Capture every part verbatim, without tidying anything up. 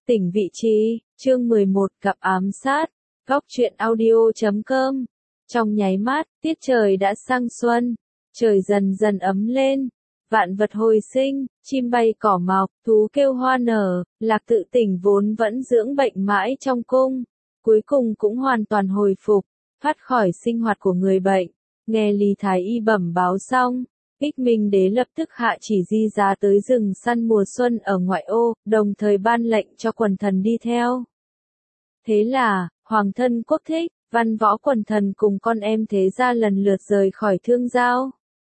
Tỉnh vị trí, chương mười một gặp ám sát, góc truyện audio chấm com. Trong nháy mắt, tiết trời đã sang xuân, trời dần dần ấm lên, vạn vật hồi sinh, chim bay cỏ mọc, thú kêu hoa nở, Lạc Tự Tỉnh vốn vẫn dưỡng bệnh mãi trong cung, cuối cùng cũng hoàn toàn hồi phục, thoát khỏi sinh hoạt của người bệnh. Nghe Lý Thái Y bẩm báo xong, Ích Minh Đế lập tức hạ chỉ di giá tới rừng săn mùa xuân ở ngoại ô, đồng thời ban lệnh cho quần thần đi theo. Thế là, Hoàng thân Quốc Thích, văn võ quần thần cùng con em thế gia lần lượt rời khỏi Thương Giao.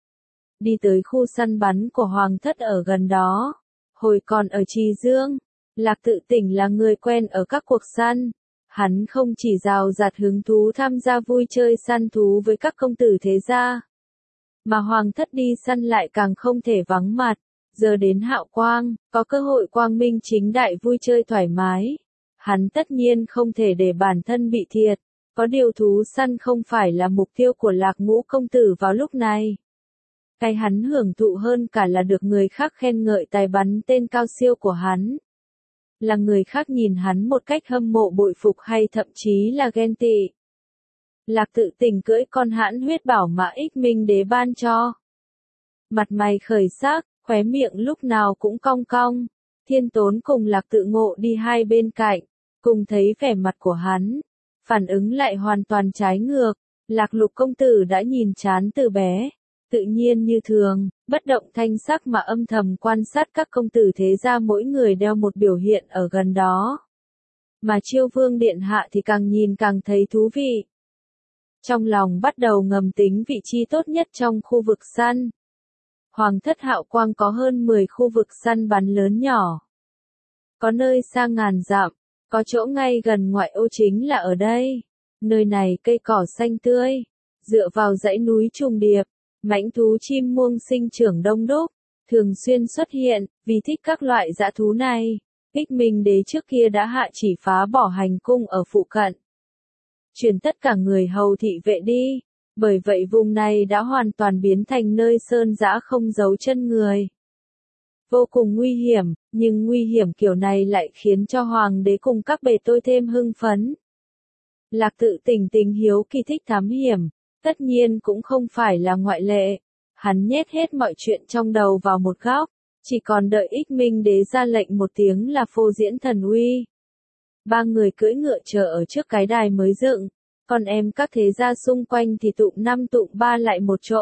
Đi tới khu săn bắn của Hoàng thất ở gần đó. Hồi còn ở Trì Dương, Lạc Tự Tỉnh là người quen ở các cuộc săn. Hắn không chỉ rào rạt hứng thú tham gia vui chơi săn thú với các công tử thế gia, mà Hoàng thất đi săn lại càng không thể vắng mặt. Giờ đến Hạo Quang, có cơ hội quang minh chính đại vui chơi thoải mái. Hắn tất nhiên không thể để bản thân bị thiệt. Có điều thú săn không phải là mục tiêu của Lạc Ngũ công tử vào lúc này. Cái hắn hưởng thụ hơn cả là được người khác khen ngợi tài bắn tên cao siêu của hắn. Là người khác nhìn hắn một cách hâm mộ bội phục hay thậm chí là ghen tị. Lạc Tự Tỉnh cưỡi con hãn huyết bảo mã Ích Minh Đế ban cho. Mặt mày khởi sắc, khóe miệng lúc nào cũng cong cong. Thiên Tốn cùng Lạc Tự Ngộ đi hai bên cạnh, cùng thấy vẻ mặt của hắn. Phản ứng lại hoàn toàn trái ngược. Lạc Lục công tử đã nhìn chán từ bé. Tự nhiên như thường, bất động thanh sắc mà âm thầm quan sát các công tử thế gia mỗi người đeo một biểu hiện ở gần đó. Mà Chiêu Vương Điện Hạ thì càng nhìn càng thấy thú vị. Trong lòng bắt đầu ngầm tính vị trí tốt nhất trong khu vực săn. Hoàng thất Hạo Quang có hơn mười khu vực săn bắn lớn nhỏ. Có nơi xa ngàn dặm, có chỗ ngay gần ngoại ô chính là ở đây. Nơi này cây cỏ xanh tươi, dựa vào dãy núi trùng điệp. Mãnh thú chim muông sinh trưởng đông đúc, thường xuyên xuất hiện, vì thích các loại dã thú này. Ích Minh Đế trước kia đã hạ chỉ phá bỏ hành cung ở phụ cận. Chuyển tất cả người hầu thị vệ đi, bởi vậy vùng này đã hoàn toàn biến thành nơi sơn dã không giấu chân người. Vô cùng nguy hiểm, nhưng nguy hiểm kiểu này lại khiến cho Hoàng đế cùng các bề tôi thêm hưng phấn. Lạc Tự Tỉnh tình hiếu kỳ thích thám hiểm. Tất nhiên cũng không phải là ngoại lệ. Hắn nhét hết mọi chuyện trong đầu vào một góc, chỉ còn đợi Ích Minh Đế ra lệnh một tiếng là phô diễn thần uy. Ba người cưỡi ngựa chờ ở trước cái đài mới dựng, còn em các thế gia xung quanh thì tụng năm tụng ba lại một chỗ.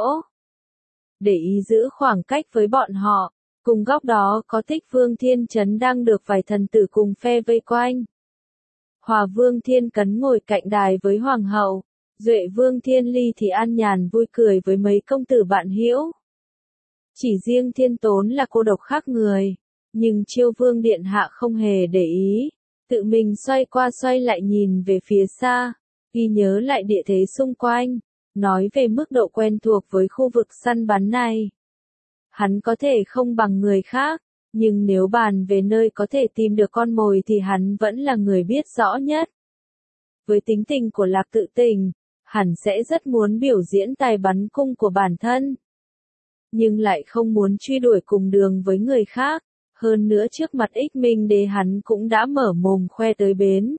Để ý giữ khoảng cách với bọn họ, cùng góc đó có Tích Vương Thiên Chấn đang được vài thần tử cùng phe vây quanh. Hòa Vương Thiên Cấn ngồi cạnh đài với Hoàng hậu. Duệ Vương Thiên Ly thì an nhàn vui cười với mấy công tử bạn hữu. Chỉ riêng Thiên Tốn là cô độc khác người, nhưng Chiêu Vương Điện Hạ không hề để ý, tự mình xoay qua xoay lại nhìn về phía xa, ghi nhớ lại địa thế xung quanh, nói về mức độ quen thuộc với khu vực săn bắn này. Hắn có thể không bằng người khác, nhưng nếu bàn về nơi có thể tìm được con mồi thì hắn vẫn là người biết rõ nhất. Với tính tình của Lạc Tự Tỉnh, hẳn sẽ rất muốn biểu diễn tài bắn cung của bản thân. Nhưng lại không muốn truy đuổi cùng đường với người khác, hơn nữa trước mặt Ích Minh Đế hắn cũng đã mở mồm khoe tới bến.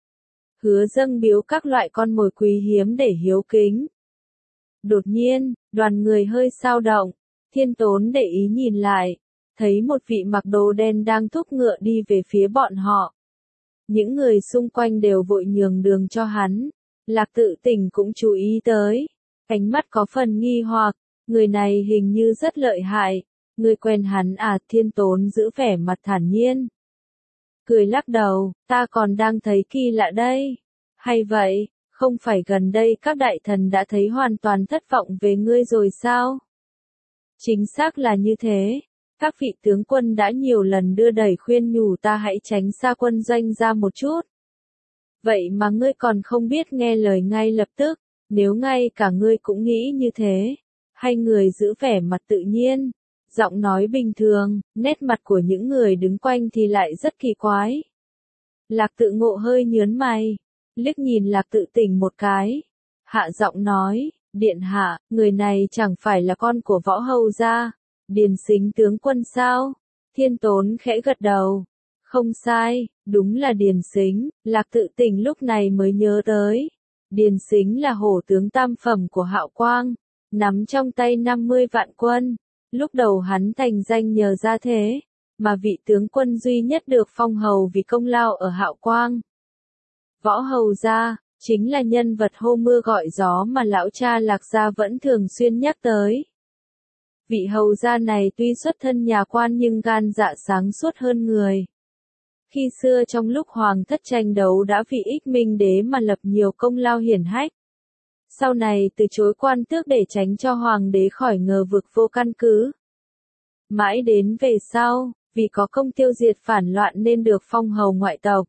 Hứa dâng biếu các loại con mồi quý hiếm để hiếu kính. Đột nhiên, đoàn người hơi xao động, Thiên Tốn để ý nhìn lại, thấy một vị mặc đồ đen đang thúc ngựa đi về phía bọn họ. Những người xung quanh đều vội nhường đường cho hắn. Lạc Tự Tỉnh cũng chú ý tới. Ánh mắt có phần nghi hoặc, người này hình như rất lợi hại. Người quen hắn à? Thiên Tốn giữ vẻ mặt thản nhiên. Cười lắc đầu, ta còn đang thấy kỳ lạ đây. Hay vậy, không phải gần đây các đại thần đã thấy hoàn toàn thất vọng về ngươi rồi sao? Chính xác là như thế. Các vị tướng quân đã nhiều lần đưa đẩy khuyên nhủ ta hãy tránh xa quân doanh ra một chút. Vậy mà ngươi còn không biết nghe lời ngay lập tức, nếu ngay cả ngươi cũng nghĩ như thế. Hai người giữ vẻ mặt tự nhiên, giọng nói bình thường, nét mặt của những người đứng quanh thì lại rất kỳ quái. Lạc Tự Ngộ hơi nhớn mày, liếc nhìn Lạc Tự Tỉnh một cái, hạ giọng nói, điện hạ, người này chẳng phải là con của Võ Hầu gia, Điền Sính tướng quân sao? Thiên Tốn khẽ gật đầu, không sai, Đúng là Điền Sính, Lạc Tự Tình lúc này mới nhớ tới. Điền Sính là hổ tướng tam phẩm của Hạo Quang, nắm trong tay năm mươi vạn quân. Lúc đầu hắn thành danh nhờ ra thế, mà vị tướng quân duy nhất được phong hầu vì công lao ở Hạo Quang. Võ Hầu Gia, chính là nhân vật hô mưa gọi gió mà lão cha Lạc Gia vẫn thường xuyên nhắc tới. Vị hầu gia này tuy xuất thân nhà quan nhưng gan dạ sáng suốt hơn người. Khi xưa trong lúc hoàng thất tranh đấu đã vì ích Minh Đế mà lập nhiều công lao hiển hách. Sau này từ chối quan tước để tránh cho hoàng đế khỏi ngờ vực vô căn cứ. Mãi đến về sau, vì có công tiêu diệt phản loạn nên được phong hầu ngoại tộc.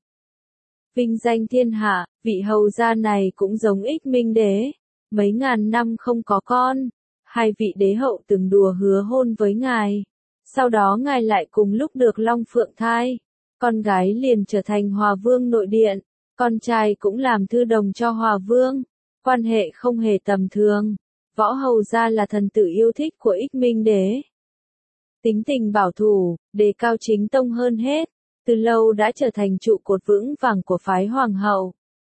Vinh danh thiên hạ, vị hầu gia này cũng giống ích Minh Đế, mấy ngàn năm không có con. Hai vị đế hậu từng đùa hứa hôn với ngài. Sau đó ngài lại cùng lúc được Long Phượng thai. Con gái liền trở thành Hòa Vương nội điện. Con trai cũng làm thư đồng cho Hòa Vương. Quan hệ không hề tầm thường. Võ Hầu Gia là thần tử yêu thích của ích Minh Đế. Tính tình bảo thủ, đề cao chính tông hơn hết. Từ lâu đã trở thành trụ cột vững vàng của phái Hoàng hậu.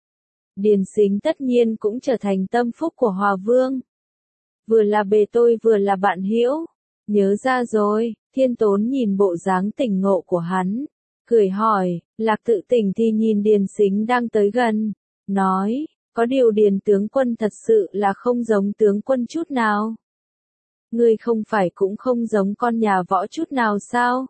Điền Sính tất nhiên cũng trở thành tâm phúc của Hòa Vương. Vừa là bề tôi vừa là bạn hữu. Nhớ ra rồi, Thiên Tốn nhìn bộ dáng tỉnh ngộ của hắn. Cười hỏi, Lạc Tự Tình thì nhìn Điền Sính đang tới gần. Nói, có điều Điền tướng quân thật sự là không giống tướng quân chút nào. Ngươi không phải cũng không giống con nhà võ chút nào sao?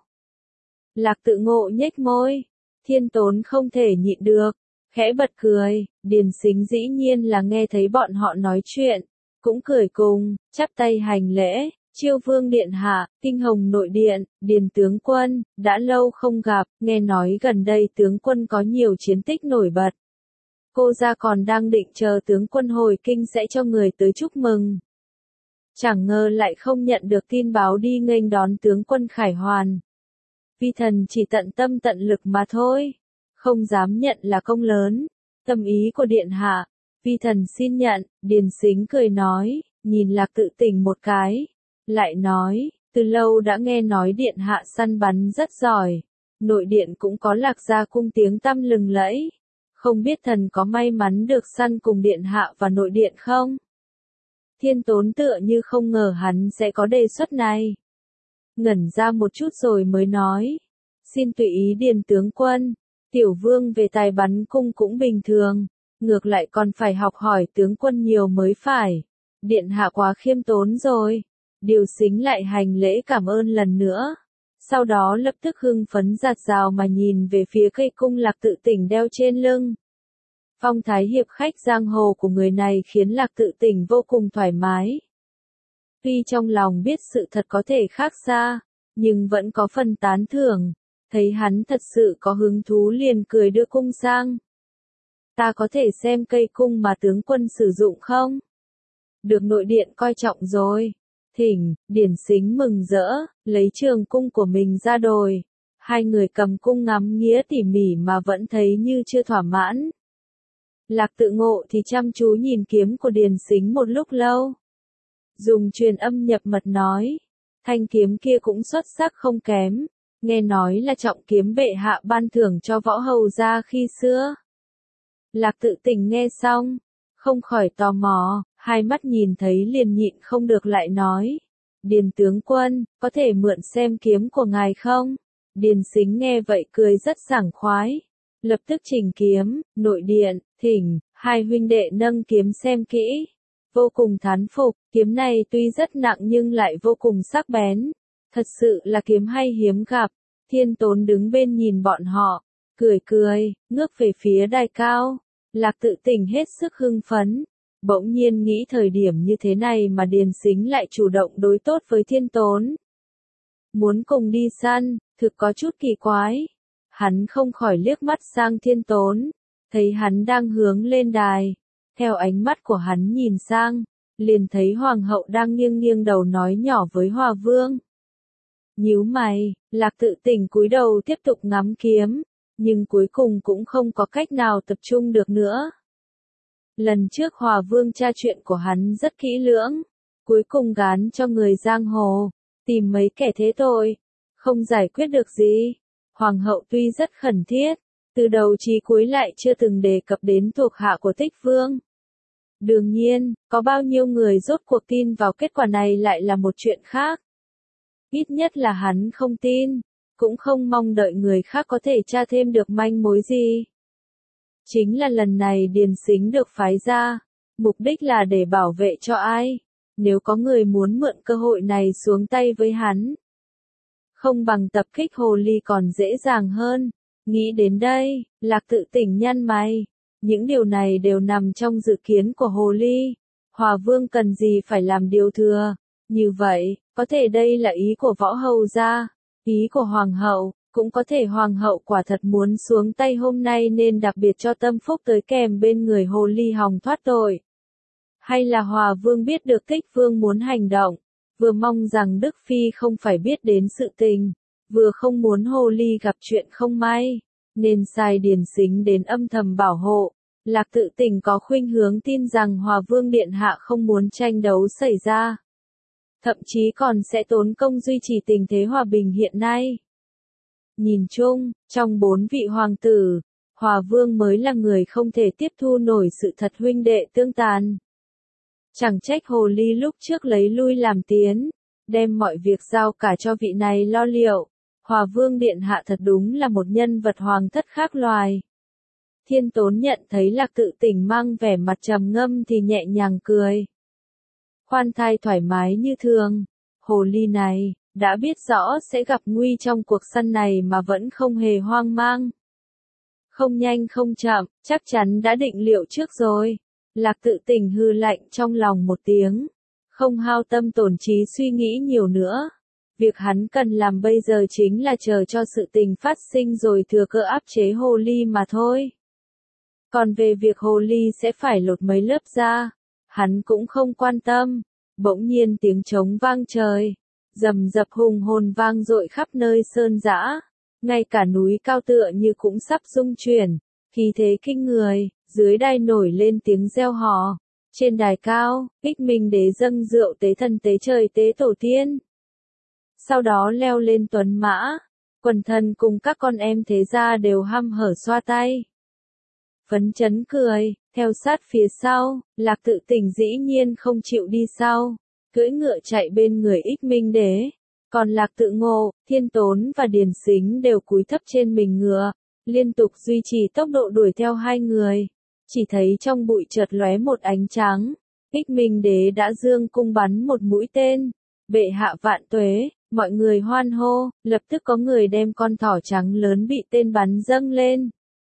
Lạc Tự Ngộ nhếch môi. Thiên Tốn không thể nhịn được. Khẽ bật cười, Điền Sính dĩ nhiên là nghe thấy bọn họ nói chuyện. Cũng cười cùng, chắp tay hành lễ, Chiêu Vương điện hạ, Kinh Hồng nội điện, Điền tướng quân, đã lâu không gặp, nghe nói gần đây tướng quân có nhiều chiến tích nổi bật. Cô gia còn đang định chờ tướng quân hồi kinh sẽ cho người tới chúc mừng. Chẳng ngờ lại không nhận được tin báo đi nghênh đón tướng quân Khải Hoàn. Vi thần chỉ tận tâm tận lực mà thôi, không dám nhận là công lớn, tâm ý của điện hạ. Vi thần xin nhận, Điền Sính cười nói, nhìn Lạc Tự Tình một cái. Lại nói, từ lâu đã nghe nói điện hạ săn bắn rất giỏi. Nội điện cũng có Lạc Gia cung tiếng tăm lừng lẫy. Không biết thần có may mắn được săn cùng điện hạ và nội điện không? Thiên Tốn tựa như không ngờ hắn sẽ có đề xuất này. Ngẩn ra một chút rồi mới nói. Xin tùy ý Điền tướng quân, tiểu vương về tài bắn cung cũng bình thường. Ngược lại còn phải học hỏi tướng quân nhiều mới phải. Điện hạ quá khiêm tốn rồi. Điều Sính lại hành lễ cảm ơn lần nữa. Sau đó lập tức hưng phấn giạt rào mà nhìn về phía cây cung Lạc Tự Tình đeo trên lưng. Phong thái hiệp khách giang hồ của người này khiến Lạc Tự Tình vô cùng thoải mái. Tuy trong lòng biết sự thật có thể khác xa, nhưng vẫn có phần tán thưởng. Thấy hắn thật sự có hứng thú liền cười đưa cung sang. Ta có thể xem cây cung mà tướng quân sử dụng không? Được nội điện coi trọng rồi. Thỉnh, Điền Sính mừng rỡ, lấy trường cung của mình ra đồi. Hai người cầm cung ngắm nghía tỉ mỉ mà vẫn thấy như chưa thỏa mãn. Lạc Tự Ngộ thì chăm chú nhìn kiếm của Điền Sính một lúc lâu. Dùng truyền âm nhập mật nói. Thanh kiếm kia cũng xuất sắc không kém. Nghe nói là trọng kiếm bệ hạ ban thưởng cho Võ Hầu Gia khi xưa. Lạc Tự Tình nghe xong, không khỏi tò mò, hai mắt nhìn thấy liền nhịn không được lại nói. Điền tướng quân, có thể mượn xem kiếm của ngài không? Điền Sính nghe vậy cười rất sảng khoái. Lập tức trình kiếm, nội điện, thỉnh, hai huynh đệ nâng kiếm xem kỹ. Vô cùng thán phục, kiếm này tuy rất nặng nhưng lại vô cùng sắc bén. Thật sự là kiếm hay hiếm gặp. Thiên Tốn đứng bên nhìn bọn họ, cười cười, ngước về phía đài cao. Lạc Tự Tình hết sức hưng phấn. Bỗng nhiên nghĩ thời điểm như thế này mà Điền Sính lại chủ động đối tốt với Thiên Tốn. Muốn cùng đi săn, thực có chút kỳ quái. Hắn không khỏi liếc mắt sang Thiên Tốn, thấy hắn đang hướng lên đài. Theo ánh mắt của hắn nhìn sang, liền thấy Hoàng hậu đang nghiêng nghiêng đầu nói nhỏ với Hòa Vương. Nhíu mày, Lạc Tự Tình cúi đầu tiếp tục ngắm kiếm, nhưng cuối cùng cũng không có cách nào tập trung được nữa. Lần trước Hòa Vương tra chuyện của hắn rất kỹ lưỡng, cuối cùng gán cho người giang hồ, tìm mấy kẻ thế tội, không giải quyết được gì. Hoàng hậu tuy rất khẩn thiết, từ đầu chí cuối lại chưa từng đề cập đến thuộc hạ của Tích Vương. Đương nhiên, có bao nhiêu người rốt cuộc tin vào kết quả này lại là một chuyện khác. Ít nhất là hắn không tin, cũng không mong đợi người khác có thể tra thêm được manh mối gì. Chính là lần này Điền Sính được phái ra, mục đích là để bảo vệ cho ai, nếu có người muốn mượn cơ hội này xuống tay với hắn. Không bằng tập kích hồ ly còn dễ dàng hơn, nghĩ đến đây, Lạc Tự Tỉnh nhăn mày, những điều này đều nằm trong dự kiến của hồ ly, Hòa Vương cần gì phải làm điều thừa, như vậy, có thể đây là ý của võ hầu gia, ý của Hoàng hậu. Cũng có thể Hoàng hậu quả thật muốn xuống tay hôm nay nên đặc biệt cho tâm phúc tới kèm bên người hồ ly hòng thoát tội. Hay là Hòa Vương biết được Tích Vương muốn hành động, vừa mong rằng Đức Phi không phải biết đến sự tình, vừa không muốn hồ ly gặp chuyện không may, nên sai Điền Sính đến âm thầm bảo hộ. Lạc Tự Tỉnh có khuynh hướng tin rằng Hòa Vương Điện Hạ không muốn tranh đấu xảy ra. Thậm chí còn sẽ tốn công duy trì tình thế hòa bình hiện nay. Nhìn chung, trong bốn vị hoàng tử, Hòa Vương mới là người không thể tiếp thu nổi sự thật huynh đệ tương tàn. Chẳng trách hồ ly lúc trước lấy lui làm tiến, đem mọi việc giao cả cho vị này lo liệu. Hòa Vương Điện Hạ thật đúng là một nhân vật hoàng thất khác loài. Thiên Tốn nhận thấy Lạc Tự Tỉnh mang vẻ mặt trầm ngâm thì nhẹ nhàng cười. Khoan thai thoải mái như thường, hồ ly này đã biết rõ sẽ gặp nguy trong cuộc săn này mà vẫn không hề hoang mang. Không nhanh không chậm, chắc chắn đã định liệu trước rồi. Lạc Tự Tỉnh hư lạnh trong lòng một tiếng, không hao tâm tổn trí suy nghĩ nhiều nữa. Việc hắn cần làm bây giờ chính là chờ cho sự tình phát sinh rồi thừa cơ áp chế hồ ly mà thôi. Còn về việc hồ ly sẽ phải lột mấy lớp da, hắn cũng không quan tâm. Bỗng nhiên tiếng trống vang trời, rầm rập hùng hồn vang dội khắp nơi sơn dã, ngay cả núi cao tựa như cũng sắp rung chuyển, khí thế kinh người, dưới đài nổi lên tiếng reo hò. Trên đài cao, Ích Minh Đế dâng rượu tế thần tế trời tế tổ tiên. Sau đó leo lên tuấn mã, quần thần cùng các con em thế gia đều hăm hở xoa tay. Phấn chấn cười, theo sát phía sau, Lạc Tự Tỉnh dĩ nhiên không chịu đi sau, cưỡi ngựa chạy bên người Ích Minh Đế. Còn Lạc Tự Ngộ, Thiên Tốn và Điền Sính đều cúi thấp trên mình ngựa, liên tục duy trì tốc độ đuổi theo hai người. Chỉ thấy trong bụi chợt lóe một ánh trắng, Ích Minh Đế đã giương cung bắn một mũi tên. Bệ hạ vạn tuế, mọi người hoan hô, lập tức có người đem con thỏ trắng lớn bị tên bắn dâng lên.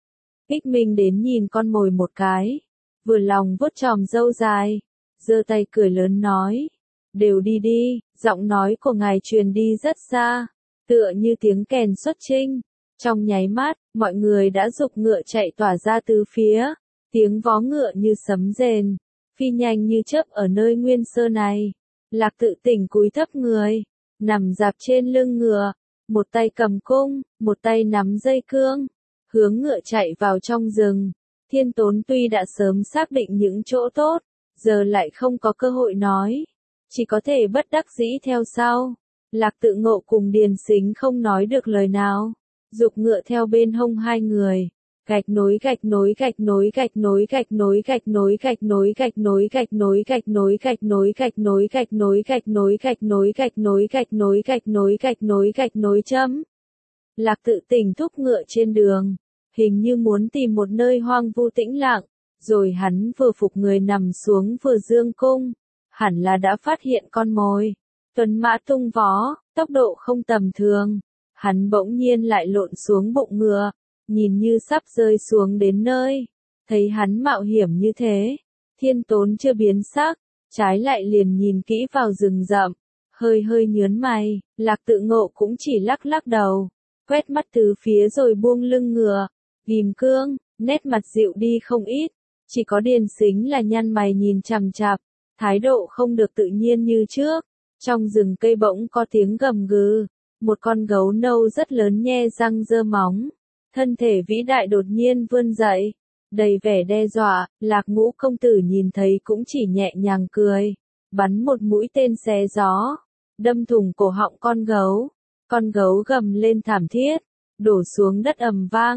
Ích Minh đến nhìn con mồi một cái, vừa lòng vuốt chòm râu dài, giơ tay cười lớn nói, đều đi đi, giọng nói của ngài truyền đi rất xa, tựa như tiếng kèn xuất chinh. Trong nháy mắt, mọi người đã giục ngựa chạy tỏa ra từ phía, tiếng vó ngựa như sấm rền, phi nhanh như chớp ở nơi nguyên sơ này. Lạc Tự Tỉnh cúi thấp người, nằm dạp trên lưng ngựa, một tay cầm cung, một tay nắm dây cương, hướng ngựa chạy vào trong rừng. Thiên Tốn tuy đã sớm xác định những chỗ tốt, giờ lại không có cơ hội nói, chỉ có thể bất đắc dĩ theo sau. Lạc Tự Ngộ cùng Điền Sính không nói được lời nào, giục ngựa theo bên hông hai người. Gạch nối gạch nối gạch nối gạch nối gạch nối gạch nối gạch nối gạch nối gạch nối gạch nối gạch nối gạch nối gạch nối gạch nối gạch nối gạch nối gạch nối gạch nối gạch nối gạch nối chấm. Lạc Tự Tỉnh thúc ngựa trên đường, hình như muốn tìm một nơi hoang vu tĩnh lặng, rồi hắn vừa phục người nằm xuống vừa dương cung, hẳn là đã phát hiện con mồi. Tuấn mã tung vó, tốc độ không tầm thường, hắn bỗng nhiên lại lộn xuống bụng ngựa, nhìn như sắp rơi xuống đến nơi. Thấy hắn mạo hiểm như thế, Thiên Tốn chưa biến sắc, trái lại liền nhìn kỹ vào rừng rậm, hơi hơi nhớn mày. Lạc Tự Ngộ cũng chỉ lắc lắc đầu, quét mắt từ phía rồi buông lưng ngựa, ghim cương, nét mặt dịu đi không ít. Chỉ có Điền Sính là nhăn mày nhìn chằm chằm, thái độ không được tự nhiên như trước. Trong rừng cây bỗng có tiếng gầm gừ, một con gấu nâu rất lớn nhe răng giơ móng, thân thể vĩ đại đột nhiên vươn dậy, đầy vẻ đe dọa. Lạc Ngũ công tử nhìn thấy cũng chỉ nhẹ nhàng cười, bắn một mũi tên xé gió, đâm thủng cổ họng con gấu. Con gấu gầm lên thảm thiết, đổ xuống đất ầm vang.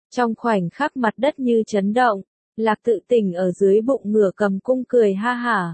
Trong khoảnh khắc mặt đất như chấn động, Lạc Tự Tình ở dưới bụng ngựa cầm cung cười ha hả.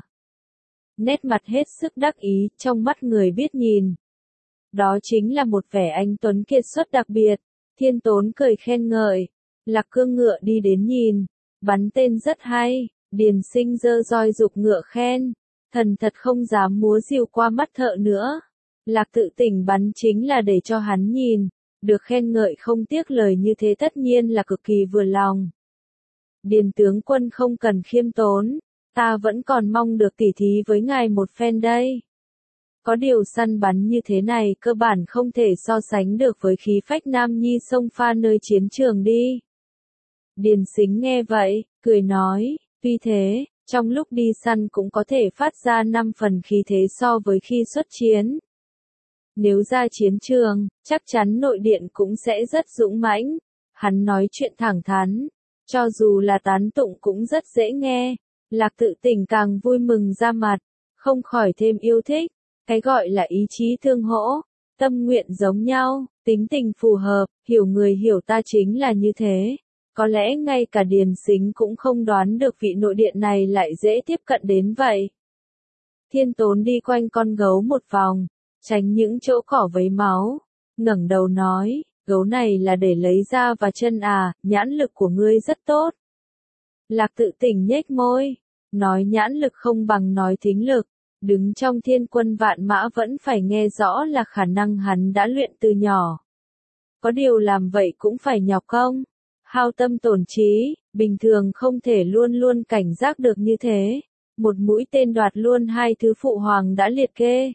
Nét mặt hết sức đắc ý, trong mắt người biết nhìn. Đó chính là một vẻ anh tuấn kiệt xuất đặc biệt. Thiên Tốn cười khen ngợi. Lạc Cương ngựa đi đến nhìn. Bắn tên rất hay. Điền Sinh giơ roi dục ngựa khen. Thần thật không dám múa rìu qua mắt thợ nữa. Lạc Tự Tình bắn chính là để cho hắn nhìn. Được khen ngợi không tiếc lời như thế tất nhiên là cực kỳ vừa lòng. Điền tướng quân không cần khiêm tốn. Ta vẫn còn mong được tỉ thí với ngài một phen đây. Có điều săn bắn như thế này cơ bản không thể so sánh được với khí phách nam nhi xông pha nơi chiến trường đi. Điền Sính nghe vậy, cười nói, tuy thế, trong lúc đi săn cũng có thể phát ra năm phần khí thế so với khi xuất chiến. Nếu ra chiến trường, chắc chắn nội điện cũng sẽ rất dũng mãnh. Hắn nói chuyện thẳng thắn, cho dù là tán tụng cũng rất dễ nghe. Lạc Tự Tình càng vui mừng ra mặt, không khỏi thêm yêu thích. Cái gọi là ý chí tương hỗ, tâm nguyện giống nhau, tính tình phù hợp, hiểu người hiểu ta chính là như thế. Có lẽ ngay cả Điền Sính cũng không đoán được vị nội điện này lại dễ tiếp cận đến vậy. Thiên Tốn đi quanh con gấu một vòng, tránh những chỗ cỏ vấy máu, ngẩng đầu nói, gấu này là để lấy da và chân à, nhãn lực của ngươi rất tốt. Lạc Tự Tình nhếch môi, nói nhãn lực không bằng nói thính lực. Đứng trong thiên quân vạn mã vẫn phải nghe rõ là khả năng hắn đã luyện từ nhỏ. Có điều làm vậy cũng phải nhọc công, hao tâm tổn trí, bình thường không thể luôn luôn cảnh giác được như thế. Một mũi tên đoạt luôn hai thứ phụ hoàng đã liệt kê.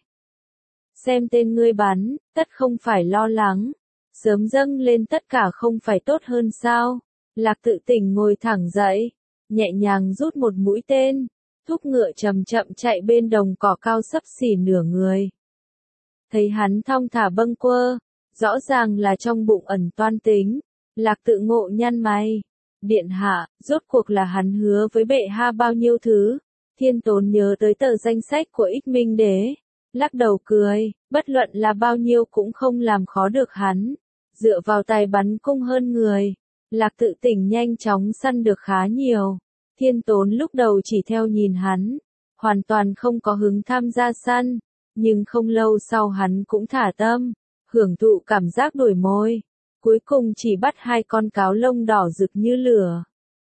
Xem tên ngươi bắn, tất không phải lo lắng. Sớm dâng lên tất cả không phải tốt hơn sao? Lạc Tự Tình ngồi thẳng dậy, nhẹ nhàng rút một mũi tên. Thúc ngựa chậm chậm chạy bên đồng cỏ cao xấp xỉ nửa người. Thấy hắn thong thả bâng quơ, rõ ràng là trong bụng ẩn toan tính. Lạc Tự Ngộ nhăn mày. Điện hạ, rốt cuộc là hắn hứa với bệ hạ bao nhiêu thứ. Thiên Tốn nhớ tới tờ danh sách của Ích Minh Đế. Lắc đầu cười, bất luận là bao nhiêu cũng không làm khó được hắn. Dựa vào tài bắn cung hơn người, Lạc Tự Tình nhanh chóng săn được khá nhiều. Thiên Tốn lúc đầu chỉ theo nhìn hắn, hoàn toàn không có hứng tham gia săn, nhưng không lâu sau hắn cũng thả tâm, hưởng thụ cảm giác đổi môi, cuối cùng chỉ bắt hai con cáo lông đỏ rực như lửa.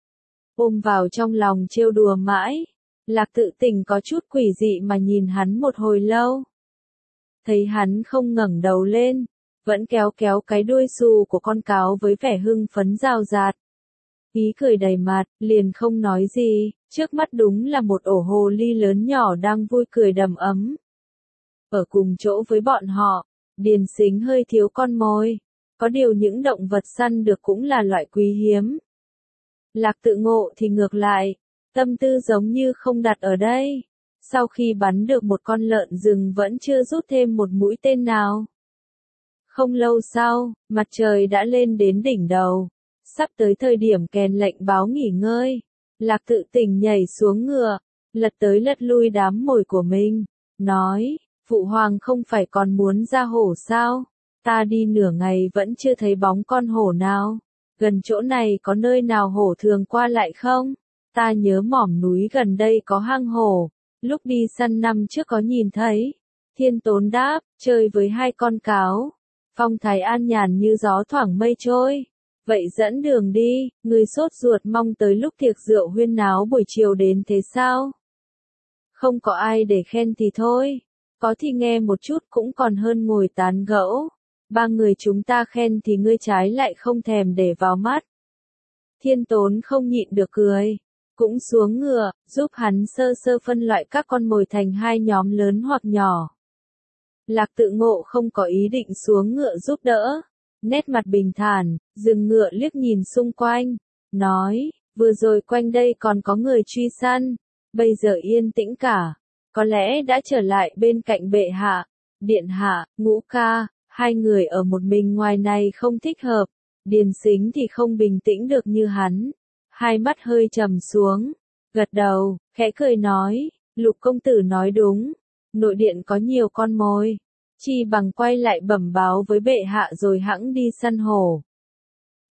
Ôm vào trong lòng trêu đùa mãi, Lạc Tự Tình có chút quỷ dị mà nhìn hắn một hồi lâu. Thấy hắn không ngẩng đầu lên, vẫn kéo kéo cái đuôi xù của con cáo với vẻ hưng phấn rào rạt. Ý cười đầy mặt, liền không nói gì, trước mắt đúng là một ổ hồ ly lớn nhỏ đang vui cười đầm ấm. Ở cùng chỗ với bọn họ, Điền Sính hơi thiếu con mồi, có điều những động vật săn được cũng là loại quý hiếm. Lạc Tự Ngộ thì ngược lại, tâm tư giống như không đặt ở đây. Sau khi bắn được một con lợn rừng vẫn chưa rút thêm một mũi tên nào. Không lâu sau, mặt trời đã lên đến đỉnh đầu. Sắp tới thời điểm kèn lệnh báo nghỉ ngơi, Lạc Tự Tình nhảy xuống ngựa, lật tới lật lui đám mồi của mình, nói, phụ hoàng không phải còn muốn ra hổ sao, ta đi nửa ngày vẫn chưa thấy bóng con hổ nào, gần chỗ này có nơi nào hổ thường qua lại không, ta nhớ mỏm núi gần đây có hang hổ, lúc đi săn năm trước có nhìn thấy. Thiên Tốn đáp, chơi với hai con cáo, phong thái an nhàn như gió thoảng mây trôi. Vậy dẫn đường đi, người sốt ruột mong tới lúc tiệc rượu huyên náo buổi chiều đến thế sao? Không có ai để khen thì thôi, có thì nghe một chút cũng còn hơn ngồi tán gẫu. Ba người chúng ta khen thì ngươi trái lại không thèm để vào mắt. Thiên Tốn không nhịn được cười, cũng xuống ngựa, giúp hắn sơ sơ phân loại các con mồi thành hai nhóm lớn hoặc nhỏ. Lạc Tự Ngộ không có ý định xuống ngựa giúp đỡ. Nét mặt bình thản, dừng ngựa liếc nhìn xung quanh, nói, vừa rồi quanh đây còn có người truy săn, bây giờ yên tĩnh cả, có lẽ đã trở lại bên cạnh bệ hạ, điện hạ, Ngũ ca, hai người ở một mình ngoài này không thích hợp, Điền Sính thì không bình tĩnh được như hắn, hai mắt hơi trầm xuống, gật đầu, khẽ cười nói, Lục công tử nói đúng, nội điện có nhiều con mồi. Chi bằng quay lại bẩm báo với bệ hạ rồi hẵng đi săn hổ.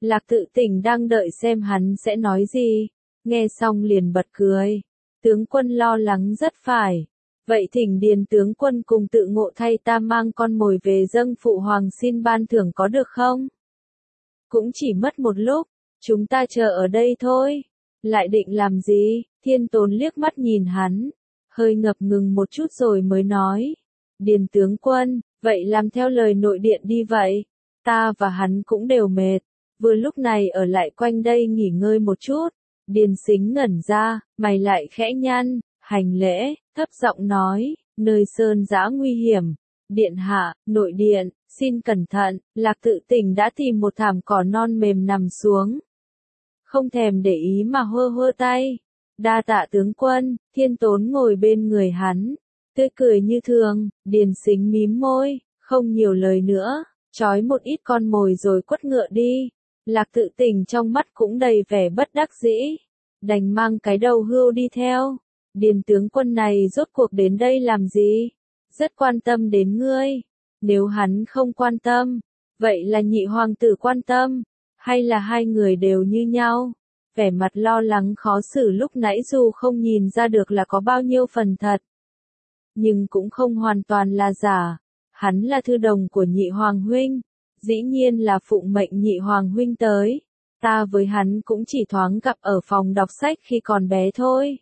Lạc Tự Tình đang đợi xem hắn sẽ nói gì, nghe xong liền bật cười. Tướng quân lo lắng rất phải. Vậy thỉnh Điền tướng quân cùng tự ngộ thay ta mang con mồi về dâng phụ hoàng xin ban thưởng có được không? Cũng chỉ mất một lúc, chúng ta chờ ở đây thôi. Lại định làm gì? Thiên Tốn liếc mắt nhìn hắn, hơi ngập ngừng một chút rồi mới nói. Điền tướng quân, vậy làm theo lời nội điện đi vậy. Ta và hắn cũng đều mệt, vừa lúc này ở lại quanh đây nghỉ ngơi một chút. Điền Sính ngẩn ra, mày lại khẽ nhăn, hành lễ, thấp giọng nói, nơi sơn giã nguy hiểm. Điện hạ, nội điện, xin cẩn thận. Lạc Tự Tình đã tìm một thảm cỏ non mềm nằm xuống. Không thèm để ý mà hơ hơ tay. Đa tạ tướng quân. Thiên Tốn ngồi bên người hắn, tươi cười như thường. Điền Sính mím môi, không nhiều lời nữa, trói một ít con mồi rồi quất ngựa đi. Lạc Tự Tình trong mắt cũng đầy vẻ bất đắc dĩ, đành mang cái đầu hươu đi theo. Điền tướng quân này rốt cuộc đến đây làm gì? Rất quan tâm đến ngươi. Nếu hắn không quan tâm, vậy là nhị hoàng tử quan tâm, hay là hai người đều như nhau? Vẻ mặt lo lắng khó xử lúc nãy dù không nhìn ra được là có bao nhiêu phần thật, nhưng cũng không hoàn toàn là giả. Hắn là thư đồng của nhị hoàng huynh, dĩ nhiên là phụng mệnh nhị hoàng huynh tới. Ta với hắn cũng chỉ thoáng gặp ở phòng đọc sách khi còn bé thôi.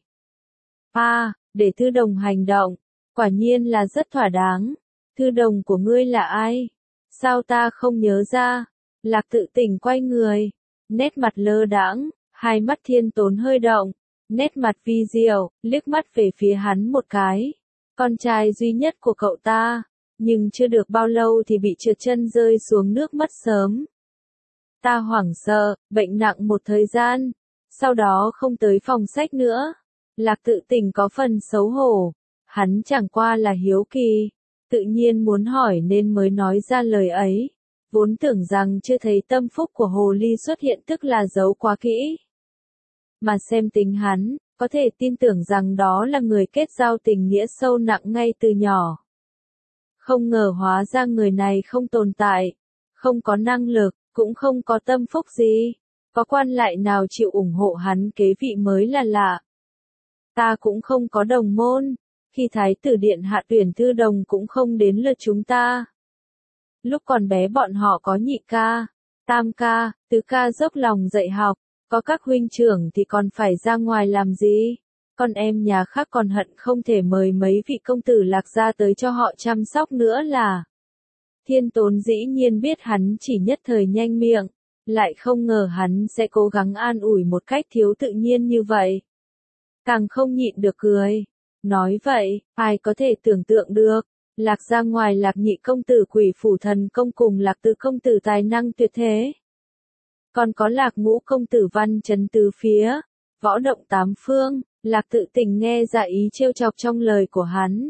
À, để thư đồng hành động, quả nhiên là rất thỏa đáng. Thư đồng của ngươi là ai? Sao ta không nhớ ra? Lạc Tự Tình quay người, nét mặt lơ đãng, hai mắt Thiên Tốn hơi động, nét mặt vi diệu, liếc mắt về phía hắn một cái. Con trai duy nhất của cậu ta, nhưng chưa được bao lâu thì bị trượt chân rơi xuống nước mất sớm. Ta hoảng sợ, bệnh nặng một thời gian, sau đó không tới phòng sách nữa. Lạc Tự Tình có phần xấu hổ, hắn chẳng qua là hiếu kỳ, tự nhiên muốn hỏi nên mới nói ra lời ấy. Vốn tưởng rằng chưa thấy tâm phúc của hồ ly xuất hiện tức là giấu quá kỹ. Mà xem tính hắn, có thể tin tưởng rằng đó là người kết giao tình nghĩa sâu nặng ngay từ nhỏ. Không ngờ hóa ra người này không tồn tại, không có năng lực, cũng không có tâm phúc gì. Có quan lại nào chịu ủng hộ hắn kế vị mới là lạ. Ta cũng không có đồng môn, khi Thái tử điện hạ tuyển thư đồng cũng không đến lượt chúng ta. Lúc còn bé bọn họ có nhị ca, tam ca, tứ ca dốc lòng dạy học, có các huynh trưởng thì còn phải ra ngoài làm gì. Con em nhà khác còn hận không thể mời mấy vị công tử Lạc gia tới cho họ chăm sóc nữa là. Thiên Tốn dĩ nhiên biết hắn chỉ nhất thời nhanh miệng, lại không ngờ hắn sẽ cố gắng an ủi một cách thiếu tự nhiên như vậy. Càng không nhịn được cười. Nói vậy, ai có thể tưởng tượng được, Lạc gia ngoài Lạc nhị công tử Quỷ Phủ Thần công cùng Lạc tứ công tử tài năng tuyệt thế, còn có Lạc ngũ công tử văn chấn tứ phía, võ động tám phương. Lạc Tự Tình nghe ra ý trêu chọc trong lời của hắn.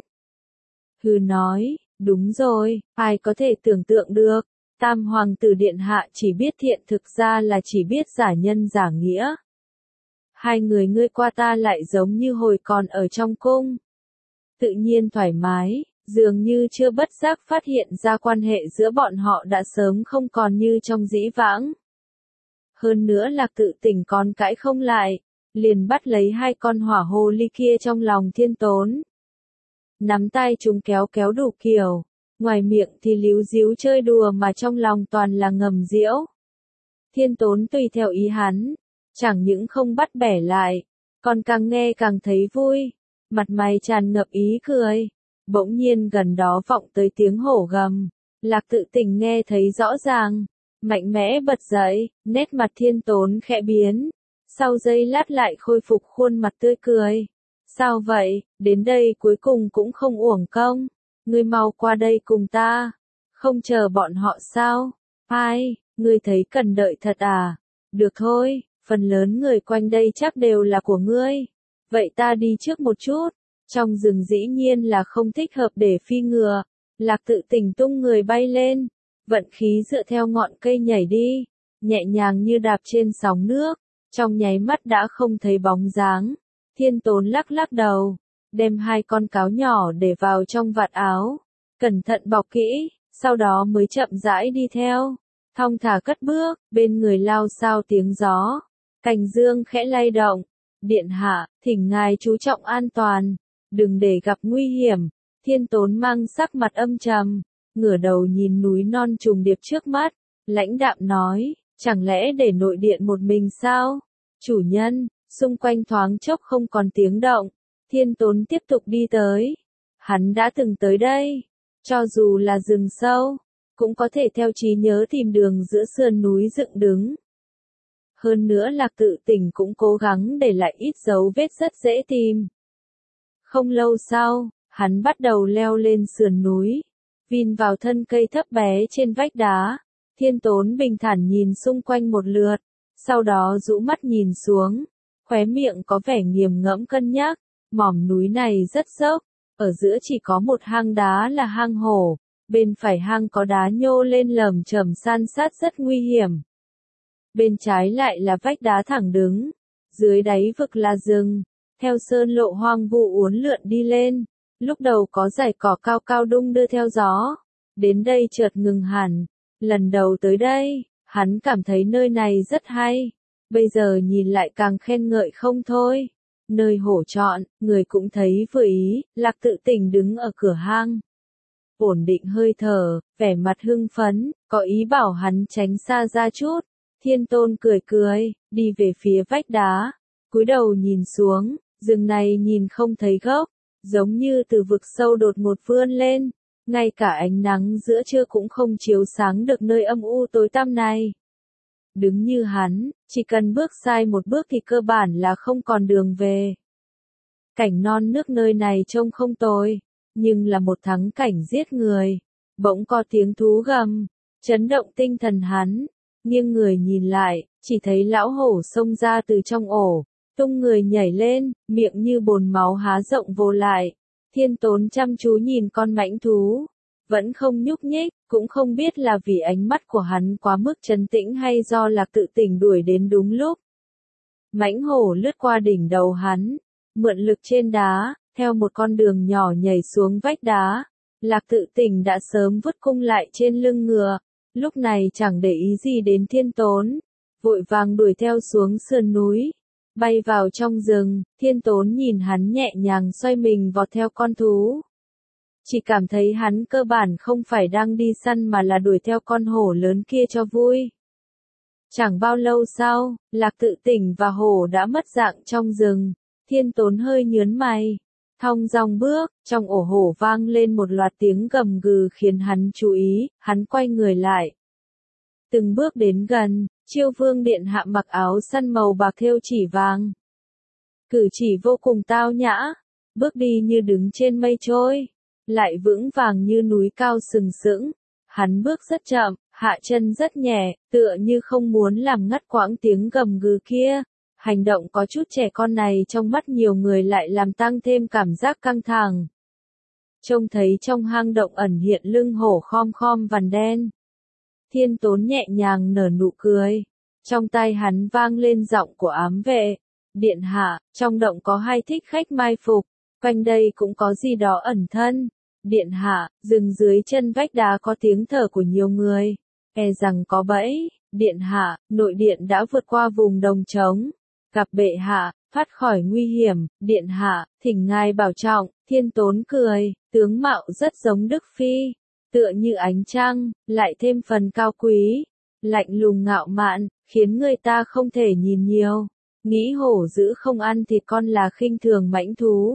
Hừ nói, đúng rồi, ai có thể tưởng tượng được, tam hoàng tử điện hạ chỉ biết thiện thực ra là chỉ biết giả nhân giả nghĩa. Hai người ngươi qua ta lại giống như hồi còn ở trong cung. Tự nhiên thoải mái, dường như chưa bất giác phát hiện ra quan hệ giữa bọn họ đã sớm không còn như trong dĩ vãng. Hơn nữa Lạc Tự Tình còn cãi không lại, liền bắt lấy hai con hỏa hồ ly kia trong lòng Thiên Tốn. Nắm tay chúng kéo kéo đủ kiểu, ngoài miệng thì líu díu chơi đùa mà trong lòng toàn là ngầm diễu. Thiên Tốn tùy theo ý hắn, chẳng những không bắt bẻ lại, còn càng nghe càng thấy vui, mặt mày tràn ngập ý cười. Bỗng nhiên gần đó vọng tới tiếng hổ gầm, Lạc Tự Tình nghe thấy rõ ràng, mạnh mẽ bật dậy, nét mặt Thiên Tốn khẽ biến, sau giây lát lại khôi phục khuôn mặt tươi cười. Sao vậy, đến đây cuối cùng cũng không uổng công, ngươi mau qua đây cùng ta, không chờ bọn họ sao? Ai, ngươi thấy cần đợi thật à? Được thôi, phần lớn người quanh đây chắc đều là của ngươi, vậy ta đi trước một chút. Trong rừng dĩ nhiên là không thích hợp để phi ngựa, Lạc Tự Tình tung người bay lên, vận khí dựa theo ngọn cây nhảy đi, nhẹ nhàng như đạp trên sóng nước, trong nháy mắt đã không thấy bóng dáng. Thiên Tốn lắc lắc đầu, đem hai con cáo nhỏ để vào trong vạt áo, cẩn thận bọc kỹ, sau đó mới chậm rãi đi theo. thong thả cất bước, bên người lao sao tiếng gió. Cành dương khẽ lay động. Điện hạ, thỉnh ngài chú trọng an toàn, đừng để gặp nguy hiểm. Thiên Tốn mang sắc mặt âm trầm, ngửa đầu nhìn núi non trùng điệp trước mắt, lãnh đạm nói, chẳng lẽ để nội điện một mình sao? Chủ nhân, xung quanh thoáng chốc không còn tiếng động. Thiên Tốn tiếp tục đi tới. Hắn đã từng tới đây, cho dù là rừng sâu, cũng có thể theo trí nhớ tìm đường giữa sườn núi dựng đứng. Hơn nữa Lạc Tự Tỉnh cũng cố gắng để lại ít dấu vết rất dễ tìm. Không lâu sau, hắn bắt đầu leo lên sườn núi, vin vào thân cây thấp bé trên vách đá. Thiên Tốn bình thản nhìn xung quanh một lượt, sau đó rũ mắt nhìn xuống, khóe miệng có vẻ nghiền ngẫm cân nhắc. Mỏm núi này rất dốc, ở giữa chỉ có một hang đá là hang hổ, bên phải hang có đá nhô lên lởm chởm san sát rất nguy hiểm. Bên trái lại là vách đá thẳng đứng, dưới đáy vực là rừng, theo sơn lộ hoang vu uốn lượn đi lên, lúc đầu có dải cỏ cao cao đung đưa theo gió, đến đây chợt ngừng hẳn. Lần đầu tới đây, hắn cảm thấy nơi này rất hay, bây giờ nhìn lại càng khen ngợi không thôi. Nơi hổ chọn, người cũng thấy vừa ý. Lạc Tự Tỉnh đứng ở cửa hang, ổn định hơi thở, vẻ mặt hưng phấn, có ý bảo hắn tránh xa ra chút. Thiên Tôn cười cười, đi về phía vách đá, cúi đầu nhìn xuống, rừng này nhìn không thấy gốc, giống như từ vực sâu đột ngột vươn lên, ngay cả ánh nắng giữa trưa cũng không chiếu sáng được nơi âm u tối tăm này. Đứng như hắn, chỉ cần bước sai một bước thì cơ bản là không còn đường về. Cảnh non nước nơi này trông không tồi, nhưng là một thắng cảnh giết người. Bỗng có tiếng thú gầm, chấn động tinh thần hắn, nghiêng người nhìn lại, chỉ thấy lão hổ xông ra từ trong ổ, tung người nhảy lên, miệng như bồn máu há rộng vô lại. Thiên Tốn chăm chú nhìn con mãnh thú, vẫn không nhúc nhích, cũng không biết là vì ánh mắt của hắn quá mức trấn tĩnh hay do Lạc Tự Tỉnh đuổi đến đúng lúc. Mãnh hổ lướt qua đỉnh đầu hắn, mượn lực trên đá, theo một con đường nhỏ nhảy xuống vách đá. Lạc Tự Tỉnh đã sớm vứt cung lại trên lưng ngựa, lúc này chẳng để ý gì đến Thiên Tốn, vội vàng đuổi theo xuống sườn núi, bay vào trong rừng. Thiên Tốn nhìn hắn nhẹ nhàng xoay mình vọt theo con thú. Chỉ cảm thấy hắn cơ bản không phải đang đi săn mà là đuổi theo con hổ lớn kia cho vui. Chẳng bao lâu sau, Lạc Tự Tỉnh và hổ đã mất dạng trong rừng. Thiên Tốn hơi nhớn mày, thong dong bước, trong ổ hổ vang lên một loạt tiếng gầm gừ khiến hắn chú ý, hắn quay người lại. Từng bước đến gần, Chiêu Vương điện hạ mặc áo săn màu bạc thêu chỉ vàng. Cử chỉ vô cùng tao nhã, bước đi như đứng trên mây trôi, lại vững vàng như núi cao sừng sững. Hắn bước rất chậm, hạ chân rất nhẹ, tựa như không muốn làm ngắt quãng tiếng gầm gừ kia. Hành động có chút trẻ con này trong mắt nhiều người lại làm tăng thêm cảm giác căng thẳng. Trông thấy trong hang động ẩn hiện lưng hổ khom khom vằn đen. Thiên Tốn nhẹ nhàng nở nụ cười. Trong tai hắn vang lên giọng của ám vệ. Điện hạ, trong động có hai thích khách mai phục, quanh đây cũng có gì đó ẩn thân. Điện hạ, rừng dưới chân vách đá có tiếng thở của nhiều người, e rằng có bẫy. Điện hạ, nội điện đã vượt qua vùng đồng trống, gặp bệ hạ, thoát khỏi nguy hiểm. Điện hạ, thỉnh ngài bảo trọng. Thiên Tốn cười, tướng mạo rất giống Đức Phi, tựa như ánh trăng, lại thêm phần cao quý, lạnh lùng ngạo mạn, khiến người ta không thể nhìn nhiều. Nghĩ hổ dữ không ăn thịt con là khinh thường mãnh thú.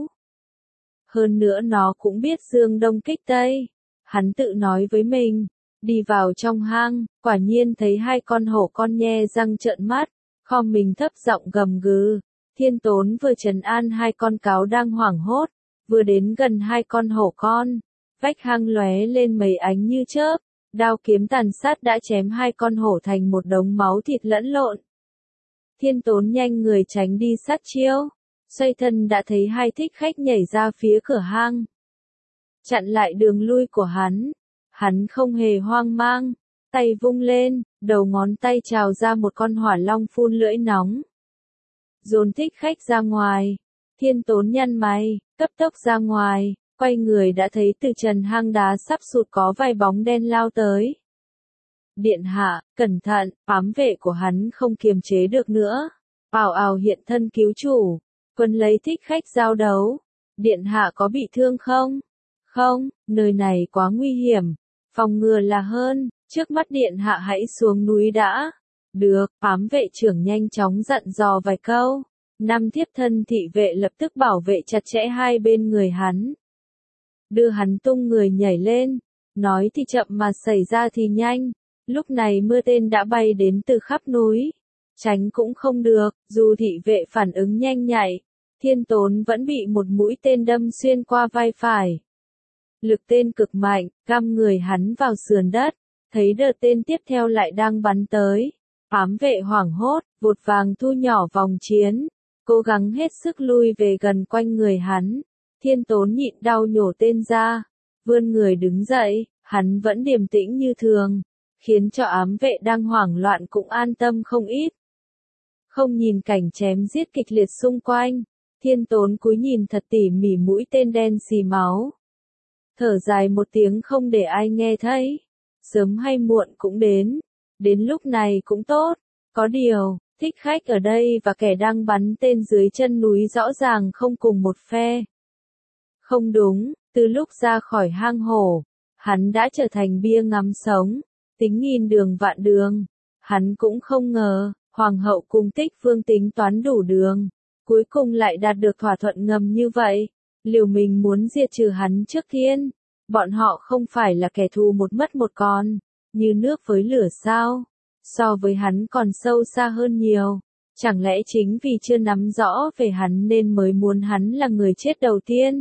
Hơn nữa nó cũng biết dương đông kích tây. Hắn tự nói với mình, đi vào trong hang, quả nhiên thấy hai con hổ con nhe răng trợn mắt, khom mình thấp giọng gầm gừ. Thiên Tốn vừa trấn an hai con cáo đang hoảng hốt, vừa đến gần hai con hổ con, vách hang lóe lên mấy ánh như chớp, đao kiếm tàn sát đã chém hai con hổ thành một đống máu thịt lẫn lộn. Thiên Tốn nhanh người tránh đi sát chiêu, xoay thân đã thấy hai thích khách nhảy ra phía cửa hang, chặn lại đường lui của hắn. Hắn không hề hoang mang, tay vung lên, đầu ngón tay trào ra một con hỏa long phun lưỡi nóng, dồn thích khách ra ngoài. Thiên Tốn nhăn mày, cấp tốc ra ngoài, quay người đã thấy từ trần hang đá sắp sụt có vài bóng đen lao tới. Điện hạ, cẩn thận, ám vệ của hắn không kiềm chế được nữa. Ào ào hiện thân cứu chủ. Quân lấy thích khách giao đấu. Điện hạ có bị thương không? Không, nơi này quá nguy hiểm. Phòng ngừa là hơn, trước mắt điện hạ hãy xuống núi đã. Được, ám vệ trưởng nhanh chóng dặn dò vài câu. Năm thiếp thân thị vệ lập tức bảo vệ chặt chẽ hai bên người hắn. Đưa hắn tung người nhảy lên. Nói thì chậm mà xảy ra thì nhanh. Lúc này mưa tên đã bay đến từ khắp núi. Tránh cũng không được, dù thị vệ phản ứng nhanh nhạy. Thiên Tốn vẫn bị một mũi tên đâm xuyên qua vai phải. Lực tên cực mạnh, găm người hắn vào sườn đất. Thấy đợt tên tiếp theo lại đang bắn tới. Ám vệ hoảng hốt, vụt vàng thu nhỏ vòng chiến. Cố gắng hết sức lui về gần quanh người hắn. Thiên Tốn nhịn đau nhổ tên ra. Vươn người đứng dậy, hắn vẫn điềm tĩnh như thường. Khiến cho ám vệ đang hoảng loạn cũng an tâm không ít. Không nhìn cảnh chém giết kịch liệt xung quanh. Thiên Tốn cúi nhìn thật tỉ mỉ mũi tên đen xì máu. Thở dài một tiếng không để ai nghe thấy. Sớm hay muộn cũng đến. Đến lúc này cũng tốt. Có điều, thích khách ở đây và kẻ đang bắn tên dưới chân núi rõ ràng không cùng một phe. Không đúng, từ lúc ra khỏi hang hổ, hắn đã trở thành bia ngắm sống. Tính nghìn đường vạn đường. Hắn cũng không ngờ, Hoàng hậu cùng Tích Vương tính toán đủ đường. Cuối cùng lại đạt được thỏa thuận ngầm như vậy. Liều mình muốn diệt trừ hắn trước tiên. Bọn họ không phải là kẻ thù một mất một còn. Như nước với lửa sao. So với hắn còn sâu xa hơn nhiều. Chẳng lẽ chính vì chưa nắm rõ về hắn nên mới muốn hắn là người chết đầu tiên.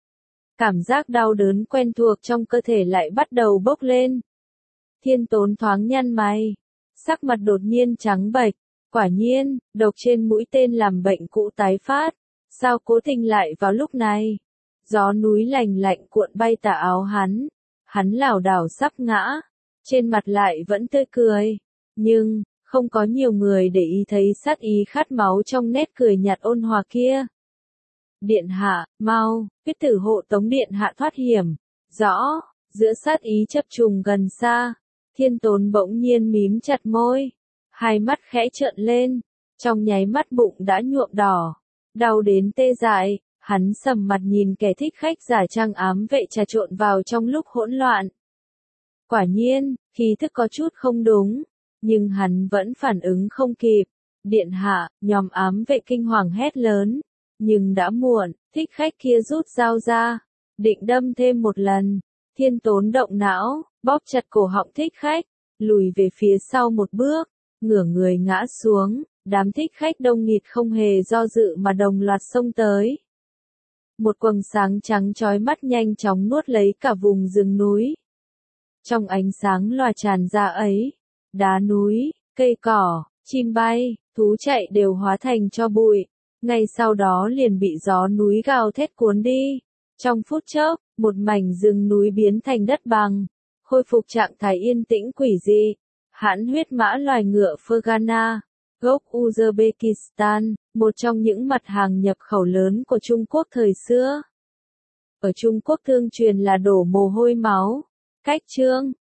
Cảm giác đau đớn quen thuộc trong cơ thể lại bắt đầu bốc lên. Thiên Tốn thoáng nhăn mày. Sắc mặt đột nhiên trắng bệch. Quả nhiên, độc trên mũi tên làm bệnh cũ tái phát. Sao cố tình lại vào lúc này? Gió núi lành lạnh cuộn bay tà áo hắn. Hắn lảo đảo sắp ngã. Trên mặt lại vẫn tươi cười. Nhưng, không có nhiều người để ý thấy sát ý khát máu trong nét cười nhạt ôn hòa kia. Điện hạ, mau, quyết tử hộ tống điện hạ thoát hiểm. Rõ, giữa sát ý chập trùng gần xa. Thiên Tốn bỗng nhiên mím chặt môi. Hai mắt khẽ trợn lên. Trong nháy mắt bụng đã nhuộm đỏ. Đau đến tê dại. Hắn sầm mặt nhìn kẻ thích khách giả trang ám vệ trà trộn vào trong lúc hỗn loạn. Quả nhiên, khí thức có chút không đúng. Nhưng hắn vẫn phản ứng không kịp. Điện hạ, nhóm ám vệ kinh hoàng hét lớn. Nhưng đã muộn, thích khách kia rút dao ra. Định đâm thêm một lần. Thiên Tốn động não, bóp chặt cổ họng thích khách. Lùi về phía sau một bước. Ngửa người ngã xuống. Đám thích khách đông nghịt không hề do dự mà đồng loạt xông tới. Một quầng sáng trắng chói mắt nhanh chóng nuốt lấy cả vùng rừng núi. Trong ánh sáng lòa tràn ra ấy, đá núi, cây cỏ, chim bay, thú chạy đều hóa thành tro bụi. Ngay sau đó liền bị gió núi gào thét cuốn đi. Trong phút chốc, một mảnh rừng núi biến thành đất bằng, khôi phục trạng thái yên tĩnh quỷ dị. Hãn huyết mã loài ngựa Fergana, gốc Uzbekistan, một trong những mặt hàng nhập khẩu lớn của Trung Quốc thời xưa. Ở Trung Quốc tương truyền là đổ mồ hôi máu. Cách chương